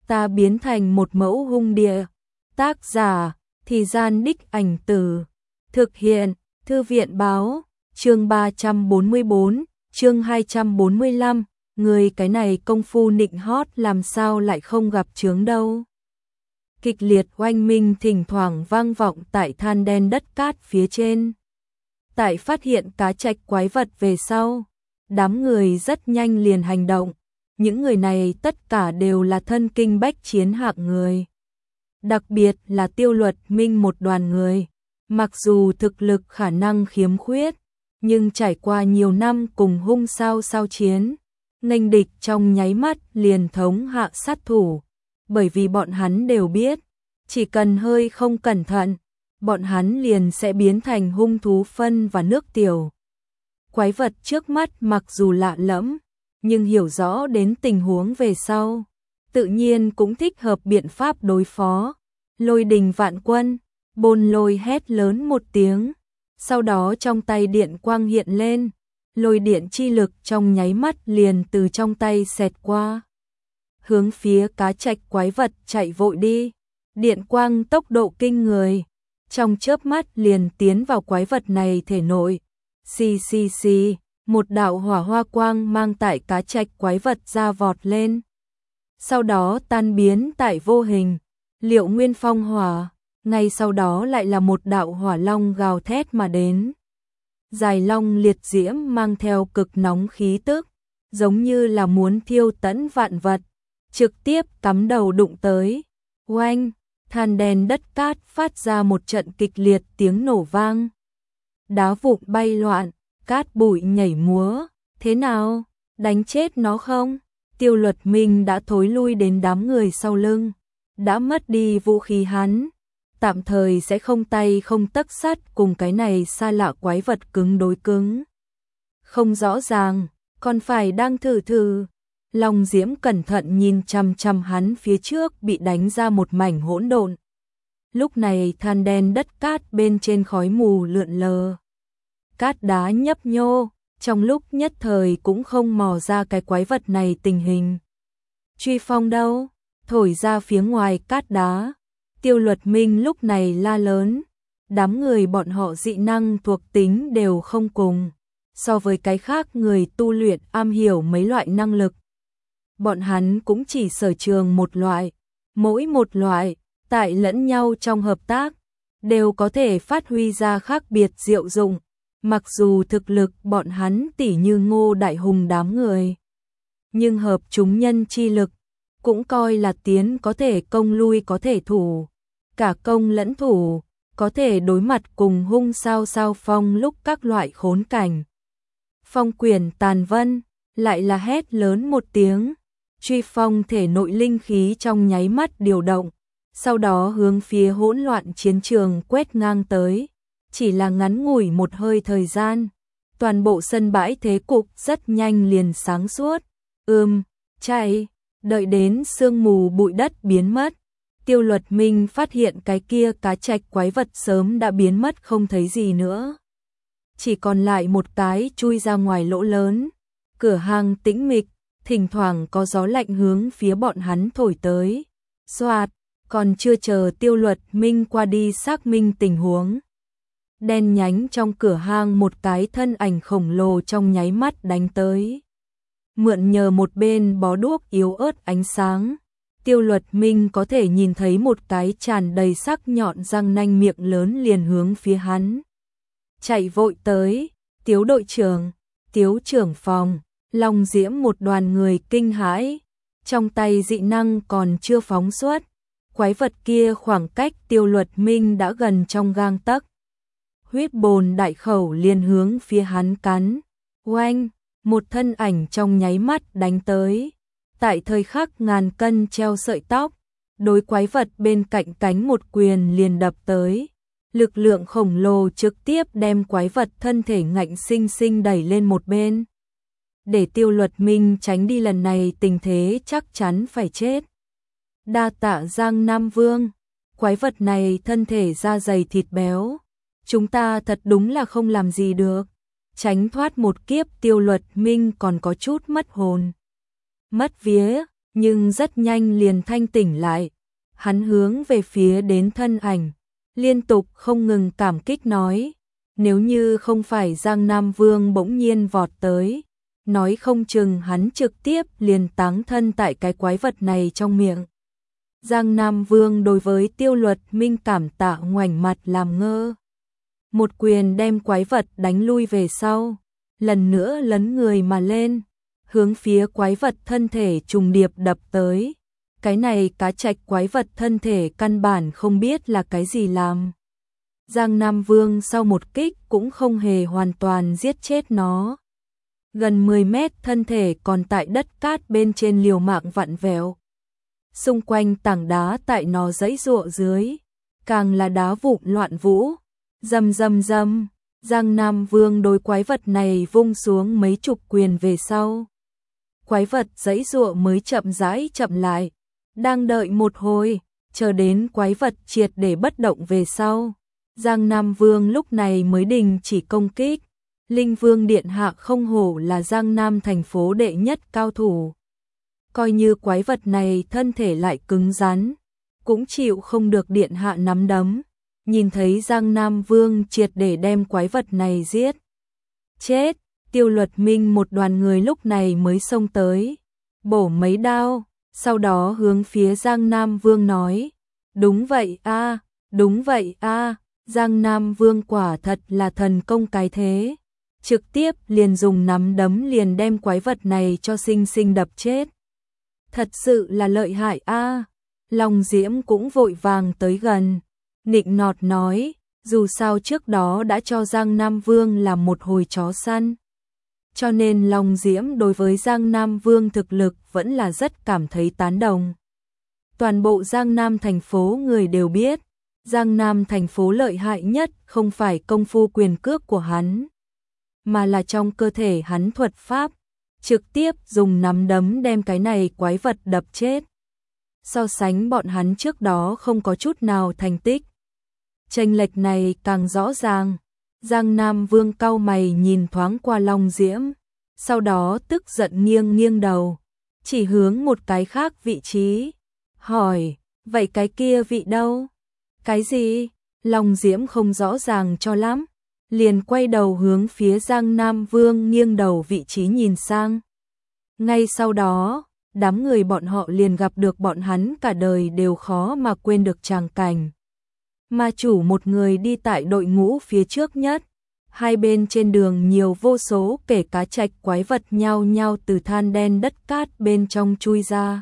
ta biến thành một mẫu hung địa. Tác giả, Thì Gian Đích Ảnh Từ. Thực hiện, Thư viện Báo. Chương 344, chương 245. Người cái này công phu nịnh hót làm sao lại không gặp chướng đâu. Kịch liệt oanh minh thỉnh thoảng vang vọng tại than đen đất cát phía trên. Tại phát hiện cá trạch quái vật về sau, đám người rất nhanh liền hành động. Những người này tất cả đều là thân kinh bách chiến hạng người. Đặc biệt là Tiêu Luật Minh một đoàn người. Mặc dù thực lực khả năng khiếm khuyết, nhưng trải qua nhiều năm cùng hung sao chiến, nghênh địch trong nháy mắt liền thống hạ sát thủ. Bởi vì bọn hắn đều biết, chỉ cần hơi không cẩn thận, bọn hắn liền sẽ biến thành hung thú phân và nước tiểu. Quái vật trước mắt mặc dù lạ lẫm, nhưng hiểu rõ đến tình huống về sau, tự nhiên cũng thích hợp biện pháp đối phó. Lôi đình vạn quân, Bôn Lôi hét lớn một tiếng, sau đó trong tay điện quang hiện lên, lôi điện chi lực trong nháy mắt liền từ trong tay xẹt qua, hướng phía cá trạch quái vật chạy vội đi. Điện quang tốc độ kinh người, trong chớp mắt liền tiến vào quái vật này thể nội. Xì, một đạo hỏa hoa quang mang tại cá trạch quái vật ra vọt lên, sau đó tan biến tại vô hình. Liệu Nguyên Phong hỏa, ngay sau đó lại là một đạo hỏa long gào thét mà đến. Dài long liệt diễm mang theo cực nóng khí tức, giống như là muốn thiêu tận vạn vật, trực tiếp cắm đầu đụng tới. Oanh, than đen đất cát phát ra một trận kịch liệt tiếng nổ vang. Đá vụn bay loạn, cát bụi nhảy múa. Thế nào, đánh chết nó không? Tiêu Luật Minh đã thối lui đến đám người sau lưng. Đã mất đi vũ khí hắn, tạm thời sẽ không tay không tấc sắt cùng cái này xa lạ quái vật cứng đối cứng. Không rõ ràng, còn phải đang thử. Long Diễm cẩn thận nhìn chằm chằm hắn phía trước bị đánh ra một mảnh hỗn độn. Lúc này than đen đất cát bên trên khói mù lượn lờ. Cát đá nhấp nhô, trong lúc nhất thời cũng không mò ra cái quái vật này tình hình. Truy phong đâu? Thổi ra phía ngoài cát đá. Tiêu Luật Minh lúc này la lớn. Đám người bọn họ dị năng thuộc tính đều không cùng. So với cái khác người tu luyện am hiểu mấy loại năng lực. Bọn hắn cũng chỉ sở trường một loại. Mỗi một loại, tại lẫn nhau trong hợp tác, đều có thể phát huy ra khác biệt diệu dụng. Mặc dù thực lực bọn hắn tỉ như Ngô Đại Hùng đám người, nhưng hợp chúng nhân chi lực, cũng coi là tiến có thể công lui có thể thủ, cả công lẫn thủ, có thể đối mặt cùng hung sao phong lúc các loại khốn cảnh. Phong quyền tàn vân, lại là hét lớn một tiếng, truy phong thể nội linh khí trong nháy mắt điều động, sau đó hướng phía hỗn loạn chiến trường quét ngang tới. Chỉ là ngắn ngủi một hơi thời gian, toàn bộ sân bãi thế cục rất nhanh liền sáng suốt. Chạy. Đợi đến sương mù bụi đất biến mất, Tiêu Luật Minh phát hiện cái kia cá trạch quái vật sớm đã biến mất không thấy gì nữa. Chỉ còn lại một cái chui ra ngoài lỗ lớn. Cửa hàng tĩnh mịch, thỉnh thoảng có gió lạnh hướng phía bọn hắn thổi tới. Xoạt, còn chưa chờ Tiêu Luật Minh qua đi xác minh tình huống. Đen nhánh trong cửa hàng một cái thân ảnh khổng lồ trong nháy mắt đánh tới. Mượn nhờ một bên bó đuốc yếu ớt ánh sáng, Tiêu Luật Minh có thể nhìn thấy một cái tràn đầy sắc nhọn răng nanh miệng lớn liền hướng phía hắn. Chạy vội tới, Tiếu đội trưởng, Tiếu trưởng phòng, Long Diễm một đoàn người kinh hãi, trong tay dị năng còn chưa phóng xuất, quái vật kia khoảng cách Tiêu Luật Minh đã gần trong gang tấc. Huyết bồn đại khẩu liền hướng phía hắn cắn. Oanh! Một thân ảnh trong nháy mắt đánh tới. Tại thời khắc ngàn cân treo sợi tóc, đối quái vật bên cạnh cánh một quyền liền đập tới. Lực lượng khổng lồ trực tiếp đem quái vật thân thể ngạnh sinh sinh đẩy lên một bên. Để Tiêu Luật Minh tránh đi lần này tình thế chắc chắn phải chết. Đa tạ Giang Nam Vương, quái vật này thân thể da dày thịt béo. Chúng ta thật đúng là không làm gì được. Tránh thoát một kiếp Tiêu Luật Minh còn có chút mất hồn. Mất vía, nhưng rất nhanh liền thanh tỉnh lại. Hắn hướng về phía đến thân ảnh, liên tục không ngừng cảm kích nói, nếu như không phải Giang Nam Vương bỗng nhiên vọt tới, nói không chừng hắn trực tiếp liền táng thân tại cái quái vật này trong miệng. Giang Nam Vương đối với Tiêu Luật Minh cảm tạ ngoảnh mặt làm ngơ. Một quyền đem quái vật đánh lui về sau, lần nữa lấn người mà lên, hướng phía quái vật thân thể trùng điệp đập tới. Cái này cá trạch quái vật thân thể căn bản không biết là cái gì làm. Giang Nam Vương sau một kích cũng không hề hoàn toàn giết chết nó. Gần 10 mét thân thể còn tại đất cát bên trên liều mạng vặn vẹo. Xung quanh tảng đá tại nó giãy giụa dưới, càng là đá vụn loạn vũ. Rầm rầm rầm, Giang Nam Vương đối quái vật này vung xuống mấy chục quyền về sau. Quái vật giãy giụa mới chậm rãi chậm lại, đang đợi một hồi, chờ đến quái vật triệt để bất động về sau. Giang Nam Vương lúc này mới đình chỉ công kích. Linh Vương Điện Hạ không hổ là Giang Nam thành phố đệ nhất cao thủ. Coi như quái vật này thân thể lại cứng rắn, cũng chịu không được Điện Hạ nắm đấm. Nhìn thấy Giang Nam Vương triệt để đem quái vật này giết chết, Tiêu Luật Minh một đoàn người lúc này mới xông tới, bổ mấy đao, sau đó hướng phía Giang Nam Vương nói, đúng vậy a, đúng vậy a. Giang Nam Vương quả thật là thần công cái thế, trực tiếp liền dùng nắm đấm liền đem quái vật này cho sinh sinh đập chết. Thật sự là lợi hại a. Long Diễm cũng vội vàng tới gần, nịnh nọt nói, dù sao trước đó đã cho Giang Nam Vương làm một hồi chó săn. Cho nên Long Diễm đối với Giang Nam Vương thực lực vẫn là rất cảm thấy tán đồng. Toàn bộ Giang Nam thành phố người đều biết, Giang Nam thành phố lợi hại nhất không phải công phu quyền cước của hắn, mà là trong cơ thể hắn thuật pháp, trực tiếp dùng nắm đấm đem cái này quái vật đập chết. So sánh bọn hắn trước đó không có chút nào thành tích. Chênh lệch này càng rõ ràng. Giang Nam Vương cau mày nhìn thoáng qua Long Diễm, sau đó tức giận nghiêng nghiêng đầu, chỉ hướng một cái khác vị trí, hỏi, vậy cái kia vị đâu? Cái gì? Long Diễm không rõ ràng cho lắm, liền quay đầu hướng phía Giang Nam Vương nghiêng đầu vị trí nhìn sang. Ngay sau đó, đám người bọn họ liền gặp được bọn hắn cả đời đều khó mà quên được tràng cảnh. Ma chủ một người đi tại đội ngũ phía trước nhất, hai bên trên đường nhiều vô số kể cá trạch quái vật nhao nhao từ than đen đất cát bên trong chui ra.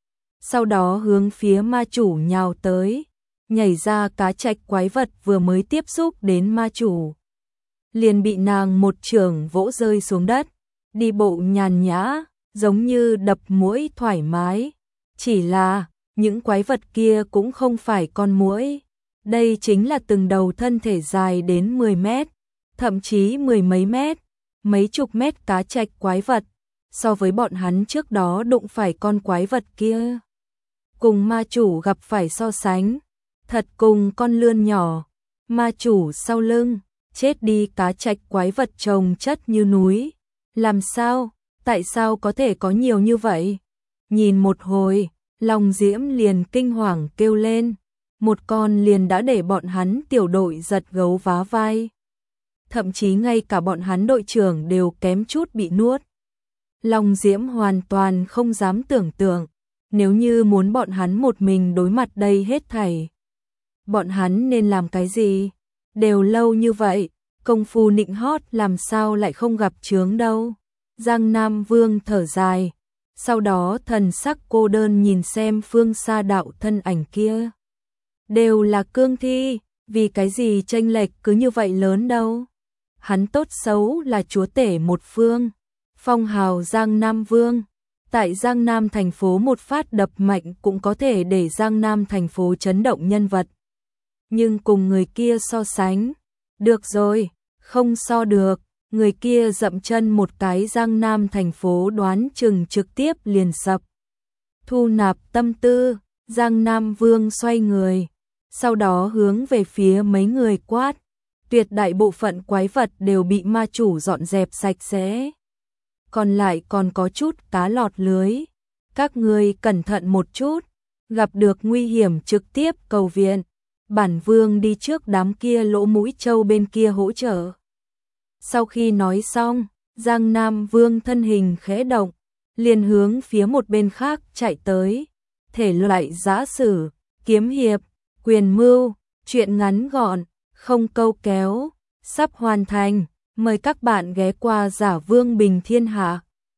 Sau đó hướng phía ma chủ nhào tới, nhảy ra cá trạch quái vật vừa mới tiếp xúc đến ma chủ, liền bị nàng một chưởng vỗ rơi xuống đất, đi bộ nhàn nhã, giống như đập muỗi thoải mái. Chỉ là, những quái vật kia cũng không phải con muỗi. Đây chính là từng đầu thân thể dài đến 10 mét, thậm chí mười mấy mét, mấy chục mét cá trạch quái vật. So với bọn hắn trước đó đụng phải con quái vật kia, cùng ma chủ gặp phải so sánh, thật cùng con lươn nhỏ. Ma chủ sau lưng, chết đi cá trạch quái vật chồng chất như núi. Làm sao? Tại sao có thể có nhiều như vậy? Nhìn một hồi, Long Diễm liền kinh hoàng kêu lên. Một con liền đã để bọn hắn tiểu đội giật gấu vá vai. Thậm chí ngay cả bọn hắn đội trưởng đều kém chút bị nuốt. Long Diễm hoàn toàn không dám tưởng tượng, nếu như muốn bọn hắn một mình đối mặt đây hết thảy, bọn hắn nên làm cái gì? Đều lâu như vậy, công phu nịnh hót làm sao lại không gặp chướng đâu. Giang Nam Vương thở dài, sau đó thần sắc cô đơn nhìn xem phương xa đạo thân ảnh kia. Đều là cương thi, vì cái gì chênh lệch cứ như vậy lớn đâu. Hắn tốt xấu là chúa tể một phương, phong hào Giang Nam Vương. Tại Giang Nam thành phố một phát đập mạnh cũng có thể để Giang Nam thành phố chấn động nhân vật. Nhưng cùng người kia so sánh, được rồi, không so được. Người kia dậm chân một cái Giang Nam thành phố đoán chừng trực tiếp liền sập. Thu nạp tâm tư, Giang Nam Vương xoay người, sau đó hướng về phía mấy người quát. Tuyệt đại bộ phận quái vật đều bị ma chủ dọn dẹp sạch sẽ. Còn lại còn có chút cá lọt lưới. các ngươi cẩn thận một chút, gặp được nguy hiểm trực tiếp cầu viện. Bản vương đi trước đám kia lỗ mũi trâu bên kia hỗ trợ. Sau khi nói xong, Giang Nam Vương thân hình khẽ động, liền hướng phía một bên khác chạy tới. Thể loại giã sử, kiếm hiệp, quyền mưu, truyện ngắn gọn, không câu kéo, sắp hoàn thành. Mời các bạn ghé qua Giả Vương Bình Thiên Hạ.